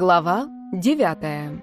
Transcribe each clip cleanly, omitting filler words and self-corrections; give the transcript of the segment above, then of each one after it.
Глава 9.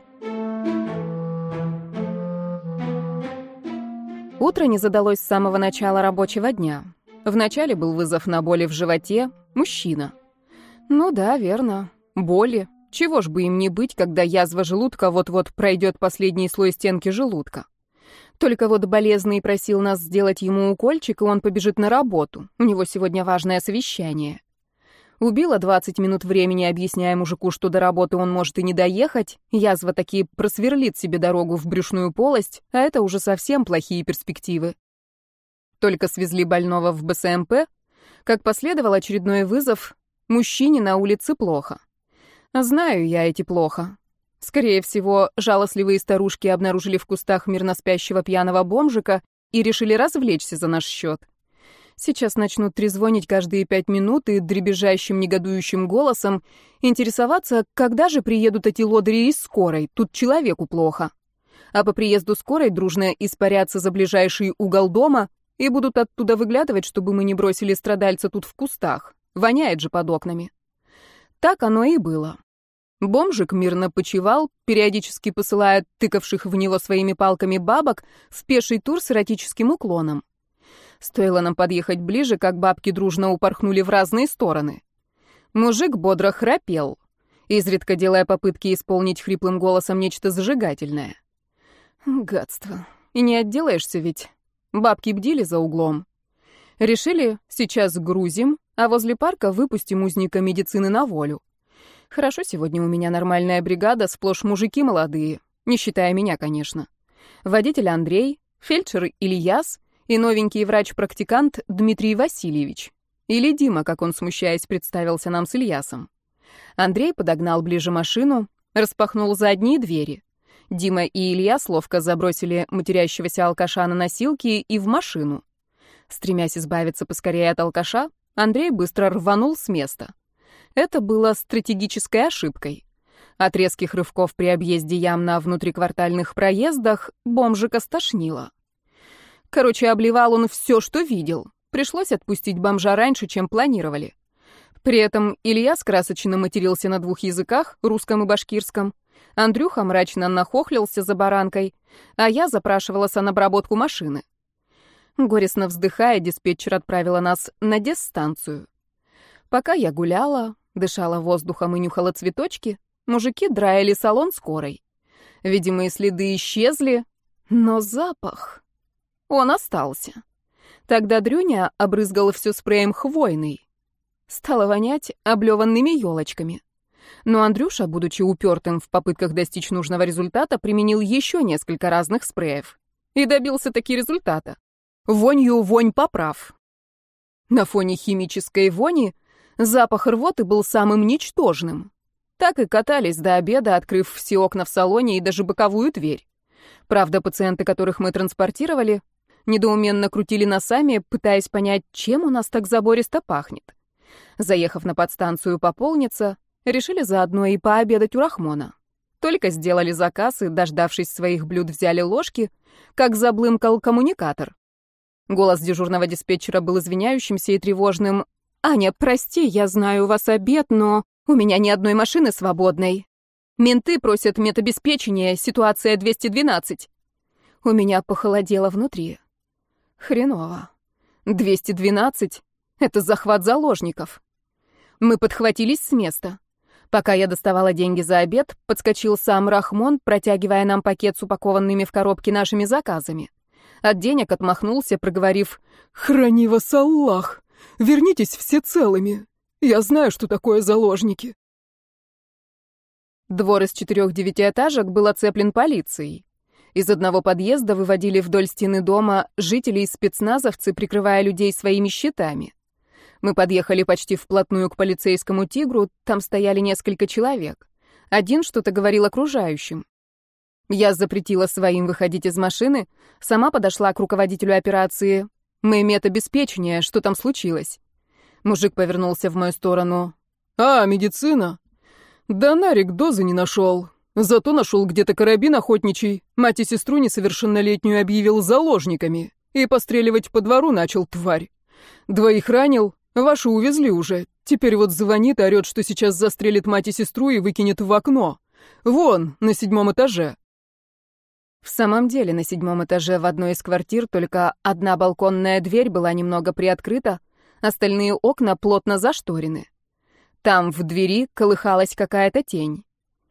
Утро не задалось с самого начала рабочего дня. Вначале был вызов на боли в животе. Мужчина. Ну да, верно. Боли. Чего ж бы им не быть, когда язва желудка вот-вот пройдет последний слой стенки желудка. Только вот болезный просил нас сделать ему укольчик, и он побежит на работу. У него сегодня важное совещание. Убила 20 минут времени, объясняя мужику, что до работы он может и не доехать. Язва таки просверлит себе дорогу в брюшную полость, а это уже совсем плохие перспективы. Только свезли больного в БСМП, как последовал очередной вызов. Мужчине на улице плохо. Знаю я эти плохо. Скорее всего, жалостливые старушки обнаружили в кустах мирно спящего пьяного бомжика и решили развлечься за наш счет. Сейчас начнут трезвонить каждые 5 минут и дребезжащим негодующим голосом интересоваться, когда же приедут эти лодыри из скорой, тут человеку плохо. А по приезду скорой дружно испарятся за ближайший угол дома и будут оттуда выглядывать, чтобы мы не бросили страдальца тут в кустах. Воняет же под окнами. Так оно и было. Бомжик мирно почивал, периодически посылая тыкавших в него своими палками бабок в пеший тур с эротическим уклоном. Стоило нам подъехать ближе, как бабки дружно упорхнули в разные стороны. Мужик бодро храпел, изредка делая попытки исполнить хриплым голосом нечто зажигательное. Гадство. И не отделаешься ведь. Бабки бдили за углом. Решили, сейчас грузим, а возле парка выпустим узника медицины на волю. Хорошо, сегодня у меня нормальная бригада, сплошь мужики молодые, не считая меня, конечно. Водитель Андрей, фельдшер Ильяс и новенький врач-практикант Дмитрий Васильевич. Или Дима, как он, смущаясь, представился нам с Ильясом. Андрей подогнал ближе машину, распахнул задние двери. Дима и Ильяс ловко забросили матерящегося алкаша на носилки и в машину. Стремясь избавиться поскорее от алкаша, Андрей быстро рванул с места. Это было стратегической ошибкой. От резких рывков при объезде ям на внутриквартальных проездах бомжика стошнило. Короче, обливал он все, что видел. Пришлось отпустить бомжа раньше, чем планировали. При этом Ильяс красочно матерился на 2 языках, русском и башкирском. Андрюха мрачно нахохлился за баранкой, а я запрашивала санобработку машины. Горестно вздыхая, диспетчер отправила нас на десстанцию. Пока я гуляла, дышала воздухом и нюхала цветочки, мужики драили салон скорой. Видимые следы исчезли, но запах... Он остался. Тогда Дрюня обрызгал все спреем хвойный. Стало вонять облеванными елочками. Но Андрюша, будучи упертым в попытках достичь нужного результата, применил еще несколько разных спреев. И добился таки результата. Вонью вонь поправ. На фоне химической вони запах рвоты был самым ничтожным. Так и катались до обеда, открыв все окна в салоне и даже боковую дверь. Правда, пациенты, которых мы транспортировали, недоуменно крутили носами, пытаясь понять, чем у нас так забористо пахнет. Заехав на подстанцию пополниться, решили заодно и пообедать у Рахмона. Только сделали заказ и, дождавшись своих блюд, взяли ложки, как заблымкал коммуникатор. Голос дежурного диспетчера был извиняющимся и тревожным. «Аня, прости, я знаю, у вас обед, но у меня ни одной машины свободной. Менты просят медобеспечения, ситуация 212». У меня похолодело внутри. Хреново. 212 — это захват заложников. Мы подхватились с места. Пока я доставала деньги за обед, подскочил сам Рахмон, протягивая нам пакет с упакованными в коробки нашими заказами. От денег отмахнулся, проговорив: «Храни вас Аллах! Вернитесь все целыми! Я знаю, что такое заложники!» Двор из 4 девятиэтажек был оцеплен полицией. Из одного подъезда выводили вдоль стены дома жителей спецназовцы, прикрывая людей своими щитами. Мы подъехали почти вплотную к полицейскому «Тигру», там стояли несколько человек. Один что-то говорил окружающим. Я запретила своим выходить из машины, сама подошла к руководителю операции. «Мы медобеспечение, что там случилось?» Мужик повернулся в мою сторону. «А, медицина? Да Нарик дозы не нашел. Зато нашел где-то карабин охотничий, мать и сестру несовершеннолетнюю объявил заложниками и постреливать по двору начал, тварь. 2 ранил, ваши увезли уже, Теперь вот звонит и орёт, что сейчас застрелит мать и сестру и выкинет в окно. Вон, на 7-м этаже. В самом деле, на 7-м этаже в одной из квартир только одна балконная дверь была немного приоткрыта, остальные окна плотно зашторены. Там в двери колыхалась какая-то тень.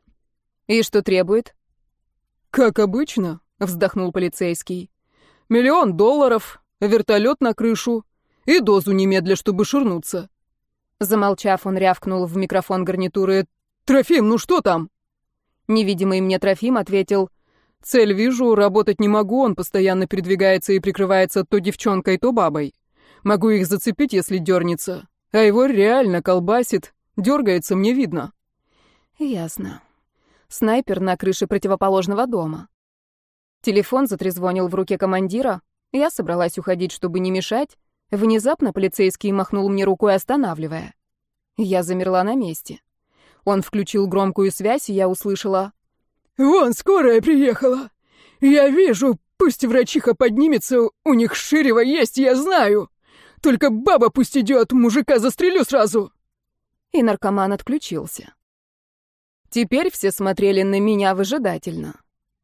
«И что требует?» «Как обычно», — вздохнул полицейский. $1 миллион, вертолет на крышу и дозу немедля, чтобы шурнуться». Замолчав, он рявкнул в микрофон гарнитуры: «Трофим, ну что там?» Невидимый мне Трофим ответил: «Цель вижу, работать не могу, он постоянно передвигается и прикрывается то девчонкой, то бабой. Могу их зацепить, если дернется. А его реально колбасит, дергается, мне видно». Ясно. Снайпер на крыше противоположного дома. Телефон затрезвонил в руке командира. Я собралась уходить, чтобы не мешать. Внезапно полицейский махнул мне рукой, останавливая. Я замерла на месте. Он включил громкую связь, и я услышала: «Вон, скорая приехала. Я вижу, пусть врачиха поднимется, у них ширево есть, я знаю. Только баба пусть идет, мужика застрелю сразу». И наркоман отключился. Теперь все смотрели на меня выжидательно.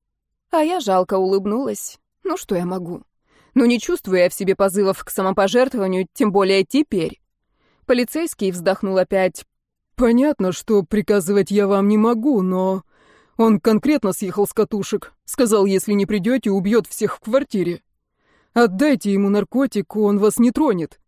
А я жалко улыбнулась. Ну что я могу? Ну не чувствую я в себе позывов к самопожертвованию, тем более теперь. Полицейский вздохнул опять. «Понятно, что приказывать я вам не могу, но он конкретно съехал с катушек. Сказал, если не придете, убьет всех в квартире. Отдайте ему наркотик, он вас не тронет».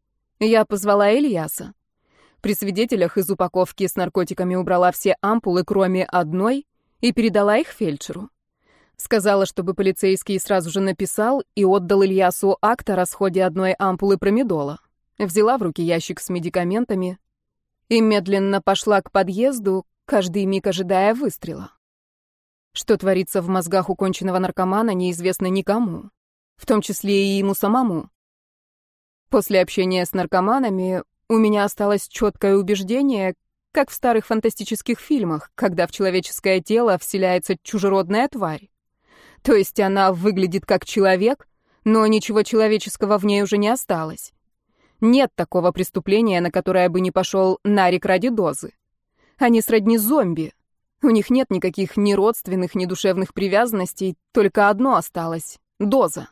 Я позвала Ильяса. При свидетелях из упаковки с наркотиками убрала все ампулы, кроме одной, и передала их фельдшеру. Сказала, чтобы полицейский сразу же написал и отдал Ильясу акт о расходе одной ампулы промедола. Взяла в руки ящик с медикаментами и медленно пошла к подъезду, каждый миг ожидая выстрела. Что творится в мозгах у конченного наркомана, неизвестно никому, в том числе и ему самому. После общения с наркоманами у меня осталось четкое убеждение, как в старых фантастических фильмах, когда в человеческое тело вселяется чужеродная тварь. То есть она выглядит как человек, но ничего человеческого в ней уже не осталось. Нет такого преступления, на которое бы не пошел Нарик ради дозы. Они сродни зомби. У них нет никаких ни родственных, ни душевных привязанностей, только одно осталось — доза.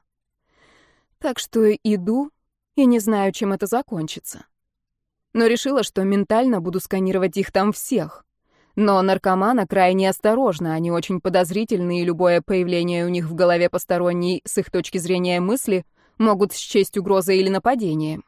Так что иду и не знаю, чем это закончится. Но решила, что ментально буду сканировать их там всех. Но наркоманы крайне осторожны, они очень подозрительны, и любое появление у них в голове посторонней с их точки зрения мысли могут счесть угрозой или нападением.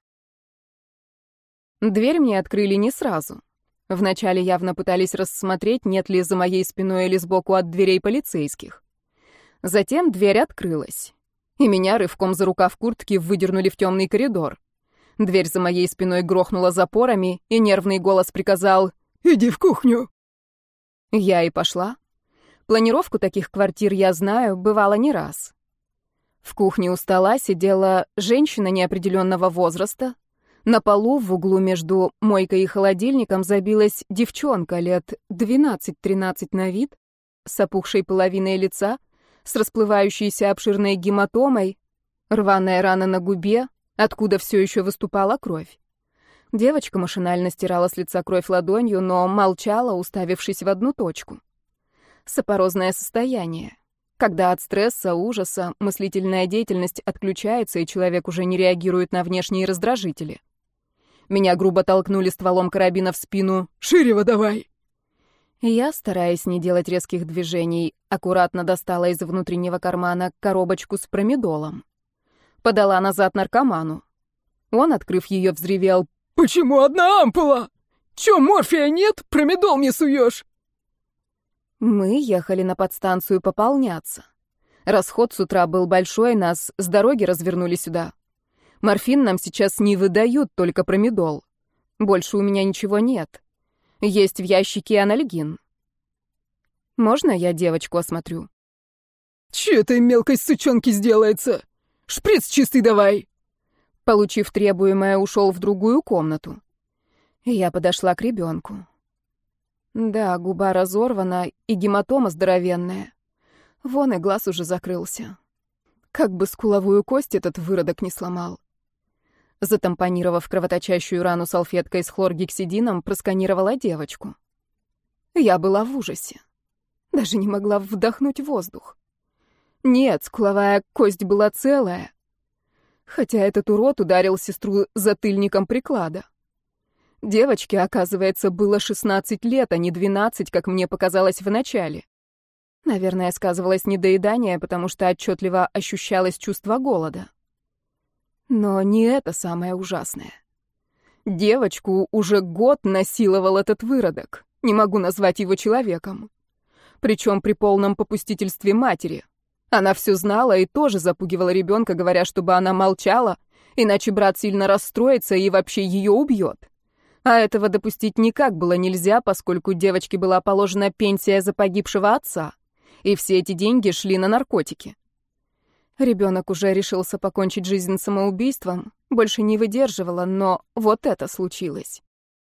Дверь мне открыли не сразу. Вначале явно пытались рассмотреть, нет ли за моей спиной или сбоку от дверей полицейских. Затем дверь открылась, и меня рывком за рукав куртки выдернули в темный коридор. Дверь за моей спиной грохнула запорами, и нервный голос приказал: «Иди в кухню». Я и пошла. Планировку таких квартир я знаю, бывало не раз. В кухне у стола сидела женщина неопределенного возраста. На полу в углу между мойкой и холодильником забилась девчонка лет 12-13 на вид, с опухшей половиной лица, с расплывающейся обширной гематомой, рваная рана на губе, откуда все еще выступала кровь. Девочка машинально стирала с лица кровь ладонью, но молчала, уставившись в одну точку. Сапорозное состояние. Когда от стресса, ужаса, мыслительная деятельность отключается, и человек уже не реагирует на внешние раздражители. Меня грубо толкнули стволом карабина в спину. «Ширево давай!» Я, стараясь не делать резких движений, аккуратно достала из внутреннего кармана коробочку с промедолом. Подала назад наркоману. Он, открыв ее, взревел: «Почему одна ампула? Чё, морфия нет? Промедол мне суешь?» Мы ехали на подстанцию пополняться. Расход с утра был большой, нас с дороги развернули сюда. Морфин нам сейчас не выдают, только промедол. Больше у меня ничего нет. Есть в ящике анальгин. Можно я девочку осмотрю? «Чё этой мелкой сучонки сделается? Шприц чистый давай!» Получив требуемое, ушел в другую комнату. Я подошла к ребенку. Да, губа разорвана и гематома здоровенная. Вон и глаз уже закрылся. Как бы скуловую кость этот выродок не сломал. Затампонировав кровоточащую рану салфеткой с хлоргексидином, просканировала девочку. Я была в ужасе. Даже не могла вдохнуть воздух. Нет, скуловая кость была целая. Хотя этот урод ударил сестру затыльником приклада. Девочке, оказывается, было 16 лет, а не 12, как мне показалось вначале. Наверное, сказывалось недоедание, потому что отчетливо ощущалось чувство голода. Но не это самое ужасное. Девочку уже год насиловал этот выродок. Не могу назвать его человеком. Причем при полном попустительстве матери. Она все знала и тоже запугивала ребенка, говоря, чтобы она молчала, иначе брат сильно расстроится и вообще ее убьет. А этого допустить никак было нельзя, поскольку девочке была положена пенсия за погибшего отца, и все эти деньги шли на наркотики. Ребенок уже решился покончить жизнь самоубийством, больше не выдерживала, но вот это случилось.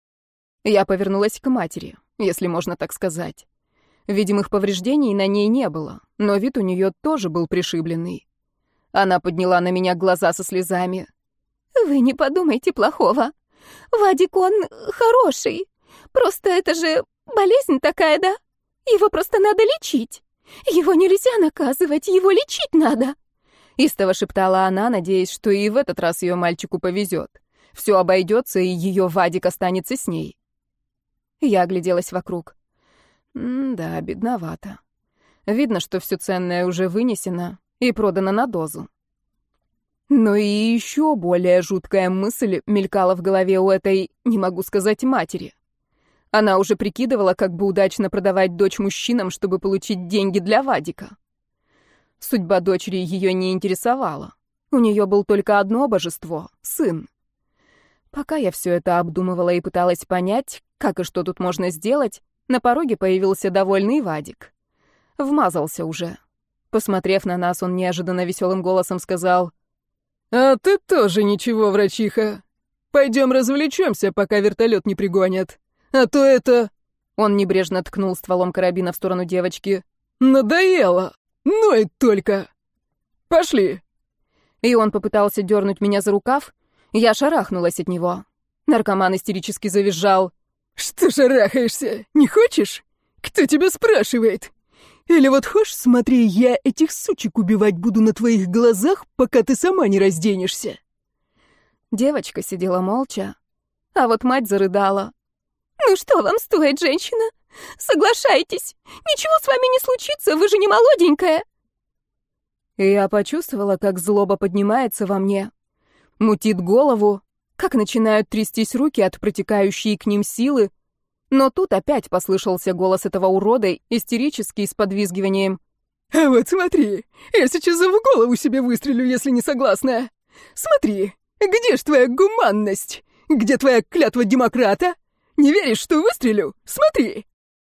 Я повернулась к матери, если можно так сказать. Видимых повреждений на ней не было, но вид у нее тоже был пришибленный. Она подняла на меня глаза со слезами. «Вы не подумайте плохого. Вадик, он хороший. Просто это же болезнь такая, да? Его просто надо лечить. Его нельзя наказывать, его лечить надо». Истово шептала она, надеясь, что и в этот раз ее мальчику повезет. Все обойдется, и ее Вадик останется с ней. Я огляделась вокруг. Да, бедновато. Видно, что все ценное уже вынесено и продано на дозу. Но и еще более жуткая мысль мелькала в голове у этой, не могу сказать, матери. Она уже прикидывала, как бы удачно продавать дочь мужчинам, чтобы получить деньги для Вадика. Судьба дочери ее не интересовала. У нее был только одно божество — сын. Пока я все это обдумывала и пыталась понять, как и что тут можно сделать, на пороге появился довольный Вадик. Вмазался уже. Посмотрев на нас, он неожиданно веселым голосом сказал: «А ты тоже ничего, врачиха. Пойдем развлечемся, пока вертолет не пригонят. А то это...» Он небрежно ткнул стволом карабина в сторону девочки. «Надоело! Ну и только! Пошли!» И он попытался дернуть меня за рукав. Я шарахнулась от него. Наркоман истерически завизжал. «Что шарахаешься? Не хочешь? Кто тебя спрашивает? Или вот хочешь, смотри, я этих сучек убивать буду на твоих глазах, пока ты сама не разденешься». Девочка сидела молча, а вот мать зарыдала. «Ну что вам стоит, женщина? Соглашайтесь. Ничего с вами не случится, вы же не молоденькая». И я почувствовала, как злоба поднимается во мне, мутит голову, как начинают трястись руки от протекающей к ним силы. Но тут опять послышался голос этого урода, истерический, с подвизгиванием. «А вот смотри, я сейчас в голову себе выстрелю, если не согласна. Смотри, где ж твоя гуманность? Где твоя клятва демократа? Не веришь, что выстрелю? Смотри!»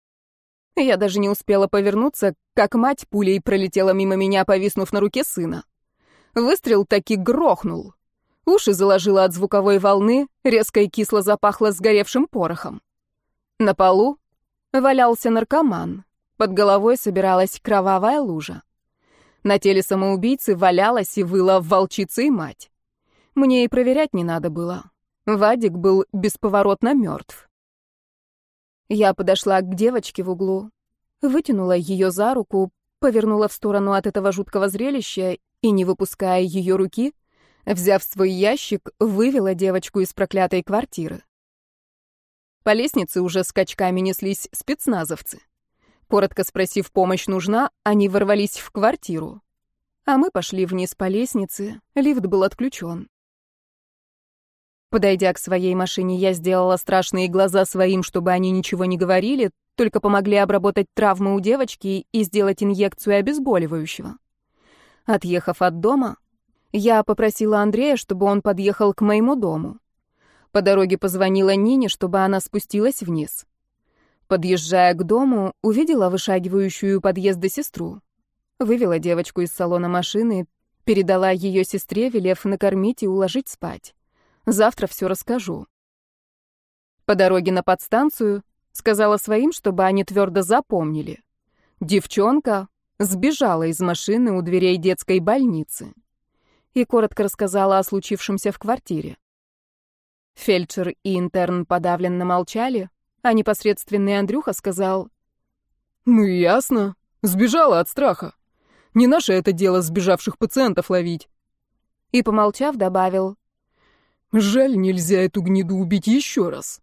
Я даже не успела повернуться, как мать пулей пролетела мимо меня, повиснув на руке сына. Выстрел таки грохнул. Уши заложило от звуковой волны, резко и кисло запахло сгоревшим порохом. На полу валялся наркоман. Под головой собиралась кровавая лужа. На теле самоубийцы валялась и выла волчица и мать. Мне и проверять не надо было. Вадик был бесповоротно мертв. Я подошла к девочке в углу, вытянула ее за руку, повернула в сторону от этого жуткого зрелища и, не выпуская ее руки, взяв свой ящик, вывела девочку из проклятой квартиры. По лестнице уже скачками неслись спецназовцы. Коротко спросив, помощь нужна, они ворвались в квартиру. А мы пошли вниз по лестнице, лифт был отключен. Подойдя к своей машине, я сделала страшные глаза своим, чтобы они ничего не говорили, только помогли обработать травмы у девочки и сделать инъекцию обезболивающего. Отъехав от дома, я попросила Андрея, чтобы он подъехал к моему дому. По дороге позвонила Нине, чтобы она спустилась вниз. Подъезжая к дому, увидела вышагивающую у подъезда сестру. Вывела девочку из салона машины, передала ее сестре, велев накормить и уложить спать. Завтра все расскажу. По дороге на подстанцию сказала своим, чтобы они твердо запомнили. Девчонка сбежала из машины у дверей детской больницы. И коротко рассказала о случившемся в квартире. Фельдшер и интерн подавленно молчали, а непосредственный Андрюха сказал: «Ну и ясно. Сбежала от страха. Не наше это дело сбежавших пациентов ловить». И, помолчав, добавил: «Жаль, нельзя эту гниду убить еще раз».